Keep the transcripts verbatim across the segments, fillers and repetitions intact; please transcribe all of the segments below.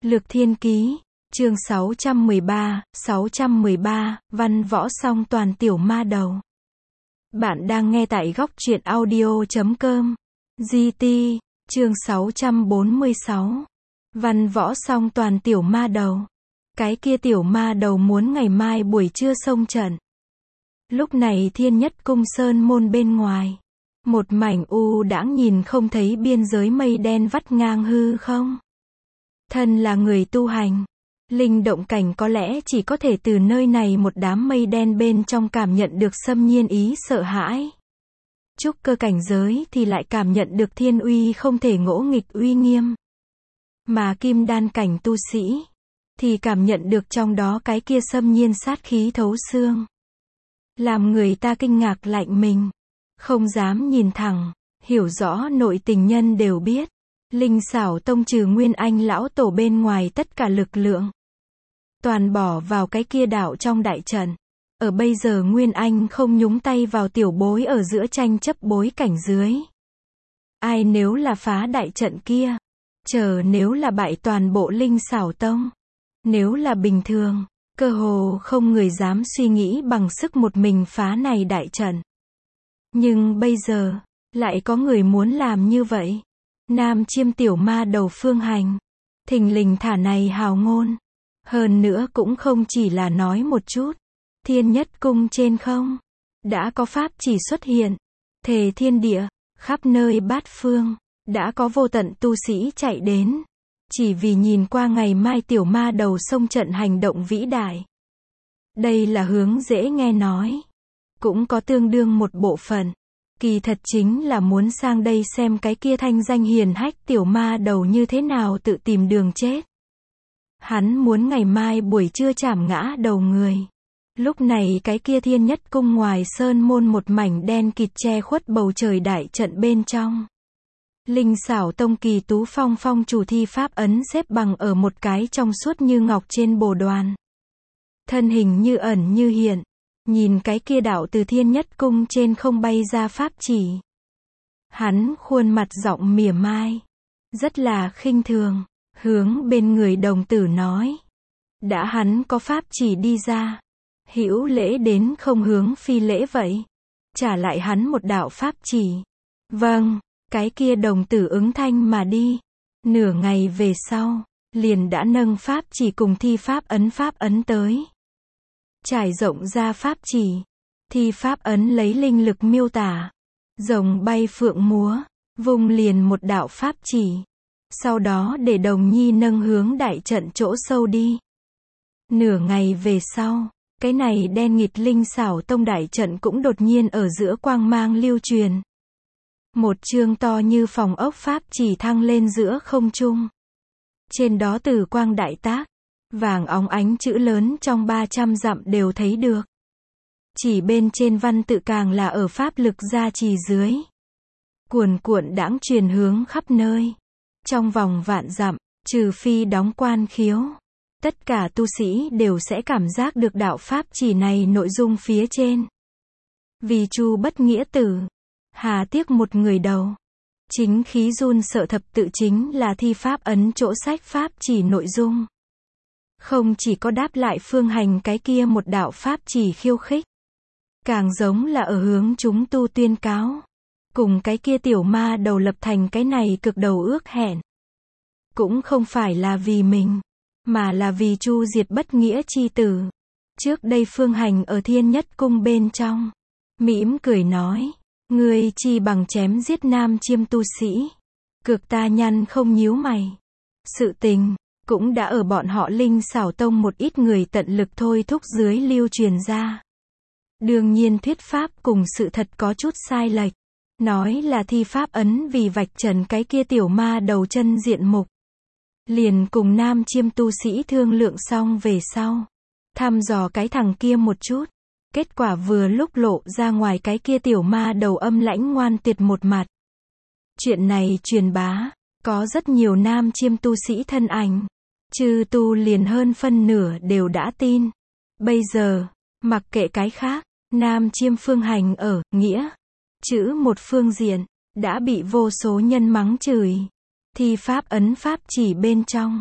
Lược Thiên Ký, chương sáu trăm mười ba, sáu trăm mười ba, văn võ song toàn tiểu ma đầu. Bạn đang nghe tại góc truyện audio chấm com. giê tê, chương sáu trăm bốn mươi sáu. Văn võ song toàn tiểu ma đầu. Cái kia tiểu ma đầu muốn ngày mai buổi trưa xông trận. Lúc này Thiên Nhất Cung sơn môn bên ngoài, một mảnh u đãng nhìn không thấy biên giới mây đen vắt ngang hư không. Thân là người tu hành, linh động cảnh có lẽ chỉ có thể từ nơi này một đám mây đen bên trong cảm nhận được xâm nhiên ý sợ hãi. Trúc cơ cảnh giới thì lại cảm nhận được thiên uy không thể ngỗ nghịch uy nghiêm. Mà kim đan cảnh tu sĩ thì cảm nhận được trong đó cái kia xâm nhiên sát khí thấu xương, làm người ta kinh ngạc lạnh mình, không dám nhìn thẳng. Hiểu rõ nội tình nhân đều biết, Linh Xảo Tông trừ Nguyên Anh lão tổ bên ngoài tất cả lực lượng toàn bỏ vào cái kia đạo trong đại trận. Ở bây giờ Nguyên Anh không nhúng tay vào tiểu bối ở giữa tranh chấp bối cảnh dưới. Ai nếu là phá đại trận kia, chờ nếu là bại toàn bộ Linh Xảo Tông. Nếu là bình thường, cơ hồ không người dám suy nghĩ bằng sức một mình phá này đại trận. Nhưng bây giờ, lại có người muốn làm như vậy. Nam chiêm tiểu ma đầu Phương Hành, thình lình thả này hào ngôn. Hơn nữa cũng không chỉ là nói một chút. Thiên Nhất Cung trên không, đã có pháp chỉ xuất hiện. Thề thiên địa, khắp nơi bát phương, đã có vô tận tu sĩ chạy đến. Chỉ vì nhìn qua ngày mai tiểu ma đầu xông trận hành động vĩ đại. Đây là hướng dễ nghe nói. Cũng có tương đương một bộ phận. Kỳ thật chính là muốn sang đây xem cái kia thanh danh hiền hách tiểu ma đầu như thế nào tự tìm đường chết. Hắn muốn ngày mai buổi trưa chảm ngã đầu người. Lúc này cái kia Thiên Nhất Cung ngoài sơn môn một mảnh đen kịt che khuất bầu trời đại trận bên trong. Linh Xảo Tông Kỳ Tú Phong phong chủ thi pháp ấn xếp bằng ở một cái trong suốt như ngọc trên bồ đoàn. Thân hình như ẩn như hiện. Nhìn cái kia đạo từ Thiên Nhất Cung trên không bay ra pháp chỉ. Hắn khuôn mặt giọng mỉa mai, rất là khinh thường, hướng bên người đồng tử nói. Đã hắn có pháp chỉ đi ra, hữu lễ đến không hướng phi lễ vậy. Trả lại hắn một đạo pháp chỉ. Vâng, cái kia đồng tử ứng thanh mà đi. Nửa ngày về sau, liền đã nâng pháp chỉ cùng thi pháp ấn pháp ấn tới. Trải rộng ra pháp chỉ, thi pháp ấn lấy linh lực miêu tả. Rồng bay phượng múa, vùng liền một đạo pháp chỉ. Sau đó để đồng nhi nâng hướng đại trận chỗ sâu đi. Nửa ngày về sau, cái này đen nghịt Linh Xảo Tông đại trận cũng đột nhiên ở giữa quang mang lưu truyền. Một chương to như phòng ốc pháp chỉ thăng lên giữa không trung. Trên đó từ quang đại tác, vàng óng ánh chữ lớn trong ba trăm dặm đều thấy được. Chỉ bên trên văn tự càng là ở pháp lực gia trì dưới. Cuồn cuộn đãng truyền hướng khắp nơi. Trong vòng vạn dặm, trừ phi đóng quan khiếu, tất cả tu sĩ đều sẽ cảm giác được đạo pháp chỉ này nội dung phía trên. Vì Chu bất nghĩa tử, hà tiếc một người đầu. Chính khí run sợ thập tự chính là thi pháp ấn chỗ sách pháp chỉ nội dung. Không chỉ có đáp lại Phương Hành cái kia một đạo pháp chỉ khiêu khích, càng giống là ở hướng chúng tu tuyên cáo. Cùng cái kia tiểu ma đầu lập thành cái này cực đầu ước hẹn. Cũng không phải là vì mình, mà là vì Chu diệt bất nghĩa chi tử. Trước đây Phương Hành ở Thiên Nhất Cung bên trong, mỉm cười nói, ngươi chi bằng chém giết nam chiêm tu sĩ. Cực ta nhăn không nhíu mày. Sự tình cũng đã ở bọn họ Linh Xảo Tông một ít người tận lực thôi thúc dưới lưu truyền ra. Đương nhiên thuyết pháp cùng sự thật có chút sai lệch. Nói là thi pháp ấn vì vạch trần cái kia tiểu ma đầu chân diện mục. Liền cùng nam chiêm tu sĩ thương lượng xong về sau. Thăm dò cái thằng kia một chút. Kết quả vừa lúc lộ ra ngoài cái kia tiểu ma đầu âm lãnh ngoan tuyệt một mặt. Chuyện này truyền bá, có rất nhiều nam chiêm tu sĩ thân ảnh. Chư tu liền hơn phân nửa đều đã tin. Bây giờ, mặc kệ cái khác, nam chiêm Phương Hành ở, nghĩa, chữ một phương diện, đã bị vô số nhân mắng chửi. Thi pháp ấn pháp chỉ bên trong,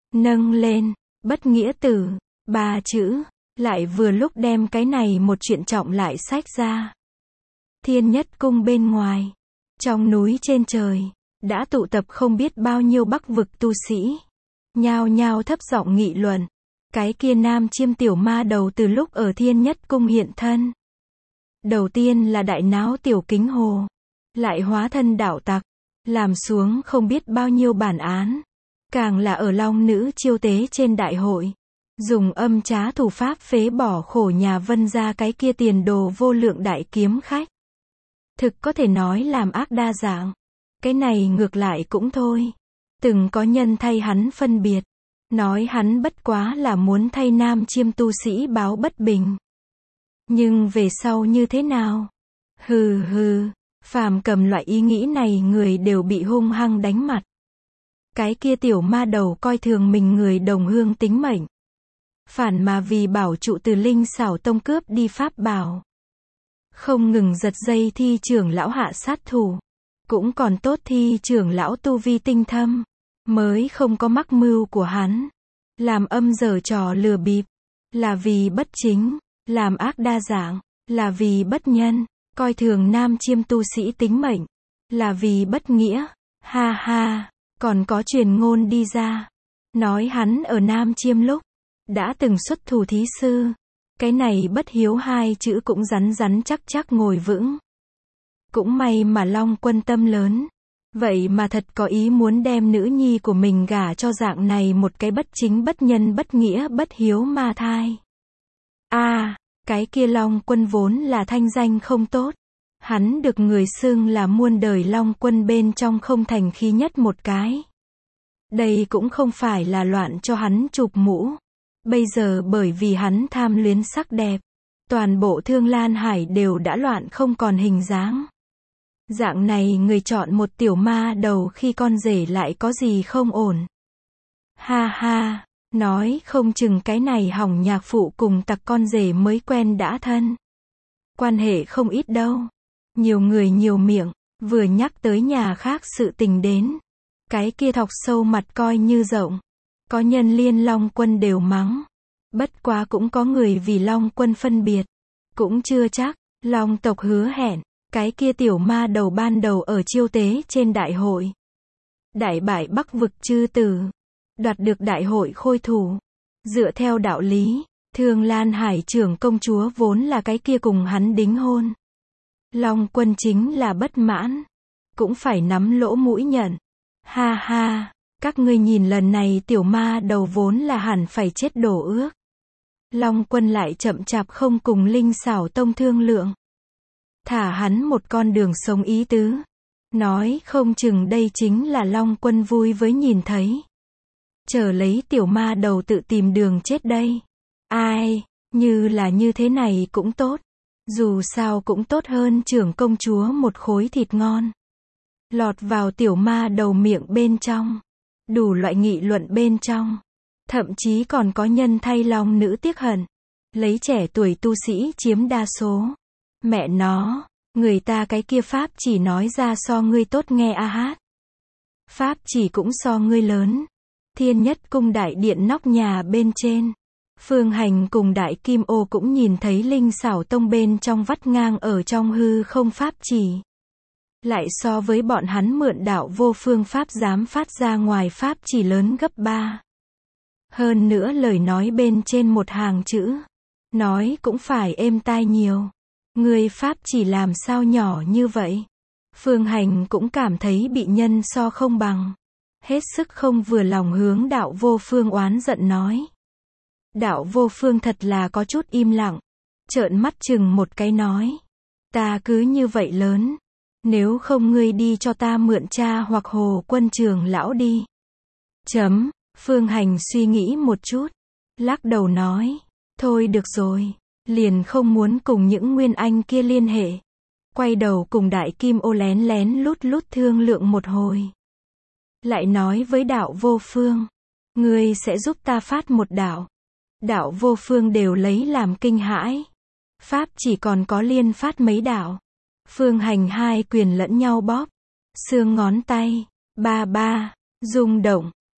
nâng lên, bất nghĩa tử, ba chữ, lại vừa lúc đem cái này một chuyện trọng lại xách ra. Thiên Nhất Cung bên ngoài, trong núi trên trời, đã tụ tập không biết bao nhiêu Bắc vực tu sĩ. Nhao nhao thấp giọng nghị luận, cái kia nam chiêm tiểu ma đầu từ lúc ở Thiên Nhất Cung hiện thân. Đầu tiên là đại náo tiểu kính hồ, lại hóa thân đạo tặc, làm xuống không biết bao nhiêu bản án. Càng là ở Long Nữ chiêu tế trên đại hội, dùng âm trá thủ pháp phế bỏ khổ nhà Vân gia cái kia tiền đồ vô lượng đại kiếm khách. Thực có thể nói làm ác đa dạng. Cái này ngược lại cũng thôi. Từng có nhân thay hắn phân biệt, nói hắn bất quá là muốn thay nam chiêm tu sĩ báo bất bình. Nhưng về sau như thế nào? Hừ hừ, phàm cầm loại ý nghĩ này người đều bị hung hăng đánh mặt. Cái kia tiểu ma đầu coi thường mình người đồng hương tính mệnh. Phản mà vì bảo trụ từ Linh Xảo Tông cướp đi pháp bảo. Không ngừng giật dây thi trưởng lão hạ sát thủ. Cũng còn tốt thi trưởng lão tu vi tinh thâm. Mới không có mắc mưu của hắn. Làm âm giở trò lừa bịp. Là vì bất chính. Làm ác đa dạng. Là vì bất nhân. Coi thường nam chiêm tu sĩ tính mệnh. Là vì bất nghĩa. Ha ha. Còn có truyền ngôn đi ra. Nói hắn ở nam chiêm lúc. Đã từng xuất thủ thí sư. Cái này bất hiếu hai chữ cũng rắn rắn chắc chắc ngồi vững. Cũng may mà Long Quân tâm lớn. Vậy mà thật có ý muốn đem nữ nhi của mình gả cho dạng này một cái bất chính bất nhân bất nghĩa bất hiếu ma thai. A, à, cái kia Long Quân vốn là thanh danh không tốt. Hắn được người xưng là muôn đời Long Quân bên trong không thành khí nhất một cái. Đây cũng không phải là loạn cho hắn chụp mũ. Bây giờ bởi vì hắn tham luyến sắc đẹp, toàn bộ Thương Lan Hải đều đã loạn không còn hình dáng. Dạng này người chọn một tiểu ma đầu khi con rể lại có gì không ổn. Ha ha, nói không chừng cái này hỏng nhạc phụ cùng tặc con rể mới quen đã thân. Quan hệ không ít đâu. Nhiều người nhiều miệng, vừa nhắc tới nhà khác sự tình đến. Cái kia thọc sâu mặt coi như rộng. Có nhân liên Long Quân đều mắng. Bất quá cũng có người vì Long Quân phân biệt. Cũng chưa chắc, Long tộc hứa hẹn, cái kia tiểu ma đầu ban đầu ở chiêu tế trên đại hội. Đại bại Bắc vực chư tử. Đoạt được đại hội khôi thủ. Dựa theo đạo lý, Thương Lan Hải trưởng công chúa vốn là cái kia cùng hắn đính hôn. Long Quân chính là bất mãn. Cũng phải nắm lỗ mũi nhận. Ha ha. Các ngươi nhìn lần này tiểu ma đầu vốn là hẳn phải chết đổ ước. Long Quân lại chậm chạp không cùng Linh Xảo Tông thương lượng. Thả hắn một con đường sống ý tứ. Nói không chừng đây chính là Long Quân vui với nhìn thấy. Chờ lấy tiểu ma đầu tự tìm đường chết đây. Ai, như là như thế này cũng tốt. Dù sao cũng tốt hơn trưởng công chúa một khối thịt ngon. Lọt vào tiểu ma đầu miệng bên trong. Đủ loại nghị luận bên trong. Thậm chí còn có nhân thay Long Nữ tiếc hận. Lấy trẻ tuổi tu sĩ chiếm đa số. Mẹ nó, người ta cái kia pháp chỉ nói ra so ngươi tốt nghe a hát. Pháp chỉ cũng so ngươi lớn. Thiên Nhất Cung đại điện nóc nhà bên trên. Phương Hành cùng Đại Kim Ô cũng nhìn thấy Linh Xảo Tông bên trong vắt ngang ở trong hư không pháp chỉ. Lại so với bọn hắn mượn đạo vô phương pháp dám phát ra ngoài pháp chỉ lớn gấp ba. Hơn nữa lời nói bên trên một hàng chữ. Nói cũng phải êm tai nhiều. Người pháp chỉ làm sao nhỏ như vậy. Phương Hành cũng cảm thấy bị nhân so không bằng. Hết sức không vừa lòng hướng đạo vô phương oán giận nói. Đạo vô phương thật là có chút im lặng. Trợn mắt chừng một cái nói. Ta cứ như vậy lớn. Nếu không ngươi đi cho ta mượn cha hoặc Hồ Quân trưởng lão đi. Chấm, Phương Hành suy nghĩ một chút. Lắc đầu nói. Thôi được rồi. Liền không muốn cùng những nguyên anh kia liên hệ. Quay đầu cùng Đại Kim Ô lén lén lút lút thương lượng một hồi. Lại nói với đạo vô phương. Ngươi sẽ giúp ta phát một đạo. Đạo vô phương đều lấy làm kinh hãi. Pháp chỉ còn có liên phát mấy đạo. Phương Hành hai quyền lẫn nhau bóp. Xương ngón tay. Ba ba. Rung động.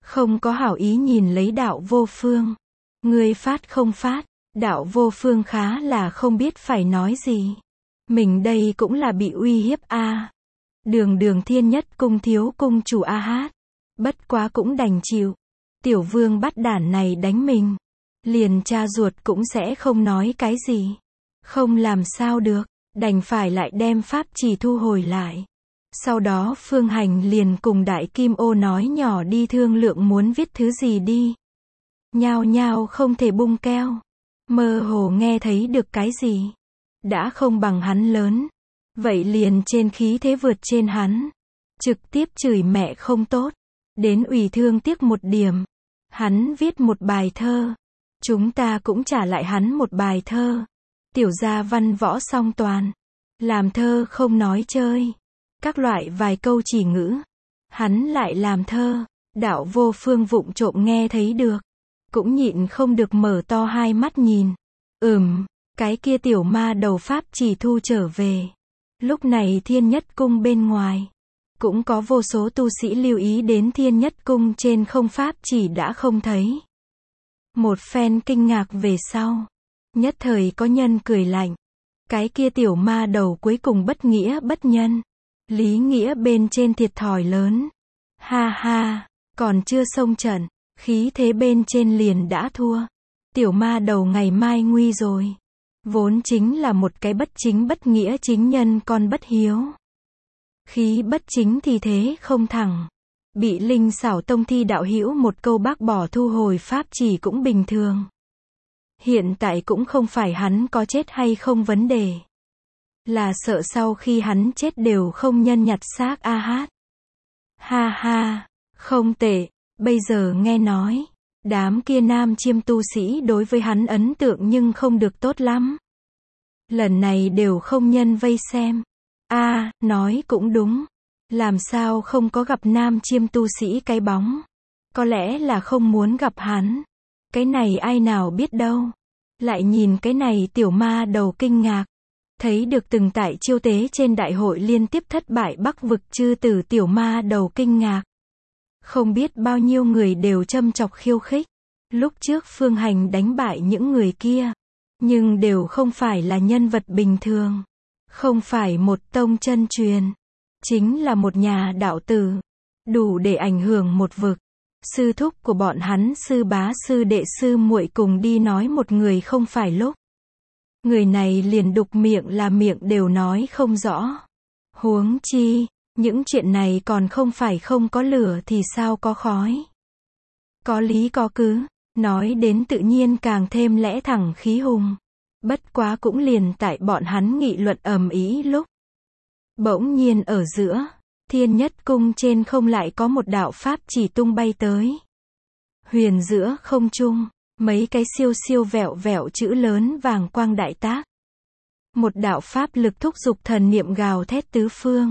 Không có hảo ý nhìn lấy đạo vô phương. Ngươi phát không phát, đạo vô phương khá là không biết phải nói gì. Mình đây cũng là bị uy hiếp a. À. Đường đường thiên nhất cung thiếu cung chủ A Hát. Bất quá cũng đành chịu. Tiểu vương bắt đản này đánh mình. Liền cha ruột cũng sẽ không nói cái gì. Không làm sao được, đành phải lại đem pháp chỉ thu hồi lại. Sau đó Phương Hành liền cùng Đại Kim Ô nói nhỏ đi thương lượng muốn viết thứ gì đi. Nhao nhao không thể bung keo. Mơ hồ nghe thấy được cái gì. Đã không bằng hắn lớn. Vậy liền trên khí thế vượt trên hắn. Trực tiếp chửi mẹ không tốt. Đến ủy thương tiếc một điểm. Hắn viết một bài thơ. Chúng ta cũng trả lại hắn một bài thơ. Tiểu gia văn võ song toàn. Làm thơ không nói chơi. Các loại vài câu chỉ ngữ. Hắn lại làm thơ. Đạo vô phương vụng trộm nghe thấy được. Cũng nhịn không được mở to hai mắt nhìn. Ừm, cái kia tiểu ma đầu pháp chỉ thu trở về. Lúc này thiên nhất cung bên ngoài. Cũng có vô số tu sĩ lưu ý đến thiên nhất cung trên không pháp chỉ đã không thấy. Một phen kinh ngạc về sau. Nhất thời có nhân cười lạnh. Cái kia tiểu ma đầu cuối cùng bất nghĩa bất nhân. Lý nghĩa bên trên thiệt thòi lớn. Ha ha, còn chưa xông trận. Khí thế bên trên liền đã thua. Tiểu ma đầu ngày mai nguy rồi. Vốn chính là một cái bất chính bất nghĩa chính nhân con bất hiếu. Khí bất chính thì thế không thẳng. Bị Linh Xảo Tông thi đạo hữu một câu bác bỏ thu hồi pháp chỉ cũng bình thường. Hiện tại cũng không phải hắn có chết hay không vấn đề. Là sợ sau khi hắn chết đều không nhân nhặt xác A Hát. Ha ha, không tệ, bây giờ nghe nói. Đám kia nam chiêm tu sĩ đối với hắn ấn tượng nhưng không được tốt lắm. Lần này đều không nhân vây xem. A, à, nói cũng đúng. Làm sao không có gặp nam chiêm tu sĩ cái bóng. Có lẽ là không muốn gặp hắn. Cái này ai nào biết đâu. Lại nhìn cái này tiểu ma đầu kinh ngạc. Thấy được từng tại chiêu tế trên đại hội liên tiếp thất bại Bắc vực chư tử tiểu ma đầu kinh ngạc. Không biết bao nhiêu người đều châm chọc khiêu khích. Lúc trước Phương Hành đánh bại những người kia. Nhưng đều không phải là nhân vật bình thường. Không phải một tông chân truyền. Chính là một nhà đạo tử. Đủ để ảnh hưởng một vực. Sư thúc của bọn hắn sư bá sư đệ sư muội cùng đi nói một người không phải lúc. Người này liền đục miệng là miệng đều nói không rõ. Huống chi, những chuyện này còn không phải không có lửa thì sao có khói. Có lý có cứ, nói đến tự nhiên càng thêm lẽ thẳng khí hùng. Bất quá cũng liền tại bọn hắn nghị luận ầm ĩ lúc. Bỗng nhiên ở giữa, thiên nhất cung trên không lại có một đạo pháp chỉ tung bay tới. Huyền giữa không trung, mấy cái siêu siêu vẹo vẹo chữ lớn vàng quang đại tác. Một đạo pháp lực thúc giục thần niệm gào thét tứ phương.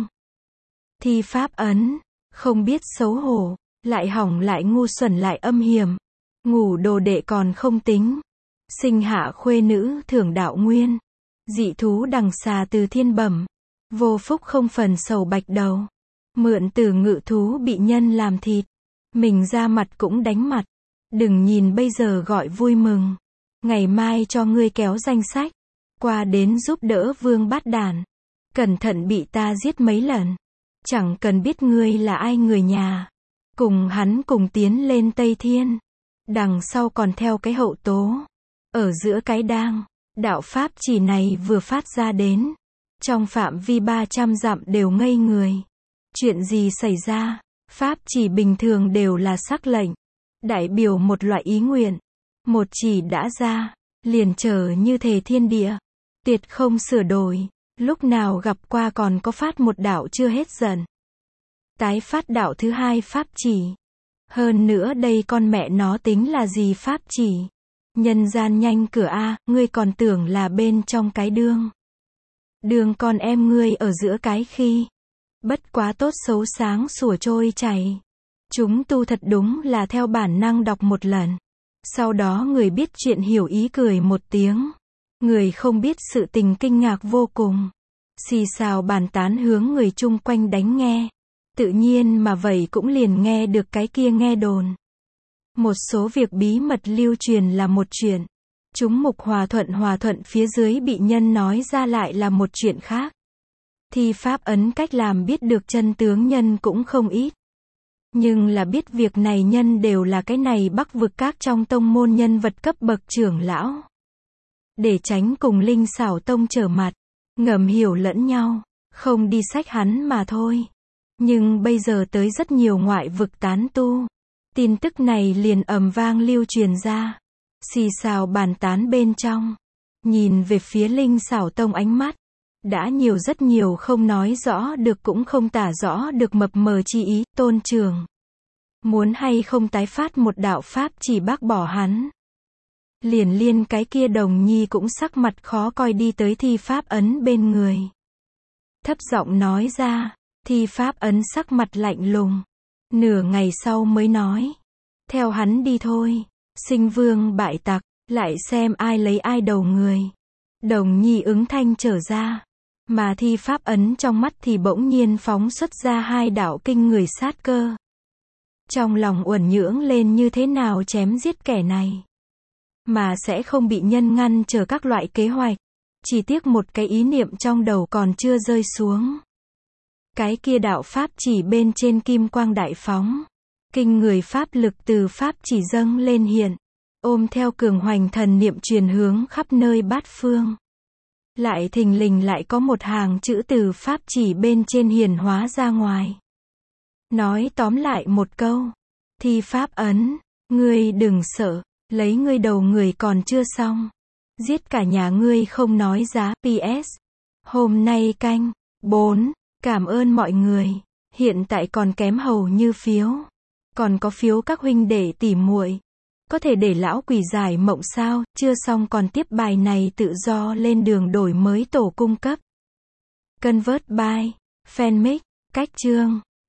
Thi pháp ấn, không biết xấu hổ, lại hỏng lại ngu xuẩn lại âm hiểm. Ngủ đồ đệ còn không tính. Sinh hạ khuê nữ thưởng đạo nguyên. Dị thú đằng xà từ thiên bẩm. Vô phúc không phần sầu bạch đầu. Mượn từ ngự thú bị nhân làm thịt. Mình ra mặt cũng đánh mặt. Đừng nhìn bây giờ gọi vui mừng. Ngày mai cho ngươi kéo danh sách. Qua đến giúp đỡ vương bát đản. Cẩn thận bị ta giết mấy lần. Chẳng cần biết ngươi là ai người nhà. Cùng hắn cùng tiến lên Tây Thiên. Đằng sau còn theo cái hậu tố. Ở giữa cái đang. Đạo pháp chỉ này vừa phát ra đến. Trong phạm vi ba trăm dặm đều ngây người. Chuyện gì xảy ra? Pháp chỉ bình thường đều là sắc lệnh. Đại biểu một loại ý nguyện. Một chỉ đã ra. Liền chờ như thể thiên địa. Tuyệt không sửa đổi. Lúc nào gặp qua còn có phát một đạo chưa hết dần. Tái phát đạo thứ hai pháp chỉ. Hơn nữa đây con mẹ nó tính là gì pháp chỉ. Nhân gian nhanh cửa A, ngươi còn tưởng là bên trong cái đương. Đường con em ngươi ở giữa cái khi. Bất quá tốt xấu sáng sủa trôi chảy. Chúng tu thật đúng là theo bản năng đọc một lần. Sau đó người biết chuyện hiểu ý cười một tiếng. Người không biết sự tình kinh ngạc vô cùng. Xì xào bàn tán hướng người chung quanh đánh nghe. Tự nhiên mà vậy cũng liền nghe được cái kia nghe đồn. Một số việc bí mật lưu truyền là một chuyện. Chúng mục hòa thuận hòa thuận phía dưới bị nhân nói ra lại là một chuyện khác. Thi pháp ấn cách làm biết được chân tướng nhân cũng không ít. Nhưng là biết việc này nhân đều là cái này Bắc vực các trong tông môn nhân vật cấp bậc trưởng lão. Để tránh cùng Linh Xảo Tông trở mặt, ngầm hiểu lẫn nhau, không đi sách hắn mà thôi. Nhưng bây giờ tới rất nhiều ngoại vực tán tu. Tin tức này liền ầm vang lưu truyền ra. Xì xào bàn tán bên trong. Nhìn về phía Linh Xảo Tông ánh mắt. Đã nhiều rất nhiều không nói rõ được cũng không tả rõ được mập mờ chi ý, tôn trường. Muốn hay không tái phát một đạo pháp chỉ bác bỏ hắn. Liền liên cái kia Đồng Nhi cũng sắc mặt khó coi đi tới thi pháp ấn bên người. Thấp giọng nói ra, thi pháp ấn sắc mặt lạnh lùng. Nửa ngày sau mới nói. Theo hắn đi thôi. Sinh vương bại tặc, lại xem ai lấy ai đầu người. Đồng Nhi ứng thanh trở ra. Mà thi pháp ấn trong mắt thì bỗng nhiên phóng xuất ra hai đạo kinh người sát cơ. Trong lòng uẩn nhưỡng lên như thế nào chém giết kẻ này. Mà sẽ không bị nhân ngăn trở các loại kế hoạch. Chỉ tiếc một cái ý niệm trong đầu còn chưa rơi xuống. Cái kia đạo pháp chỉ bên trên kim quang đại phóng. Kinh người pháp lực từ pháp chỉ dâng lên hiện. Ôm theo cường hoành thần niệm truyền hướng khắp nơi bát phương. Lại thình lình lại có một hàng chữ từ pháp chỉ bên trên hiển hóa ra ngoài. Nói tóm lại một câu. Thi pháp ấn, ngươi đừng sợ, lấy ngươi đầu người còn chưa xong. Giết cả nhà ngươi không nói giá. pê ét. Hôm nay canh. bốn. Cảm ơn mọi người. Hiện tại còn kém hầu như phiếu. Còn có phiếu các huynh đệ tỉ muội. Có thể để lão quỷ giải mộng sao, chưa xong còn tiếp bài này tự do lên đường đổi mới tổ cung cấp. Convert by Fanmic, cách chương.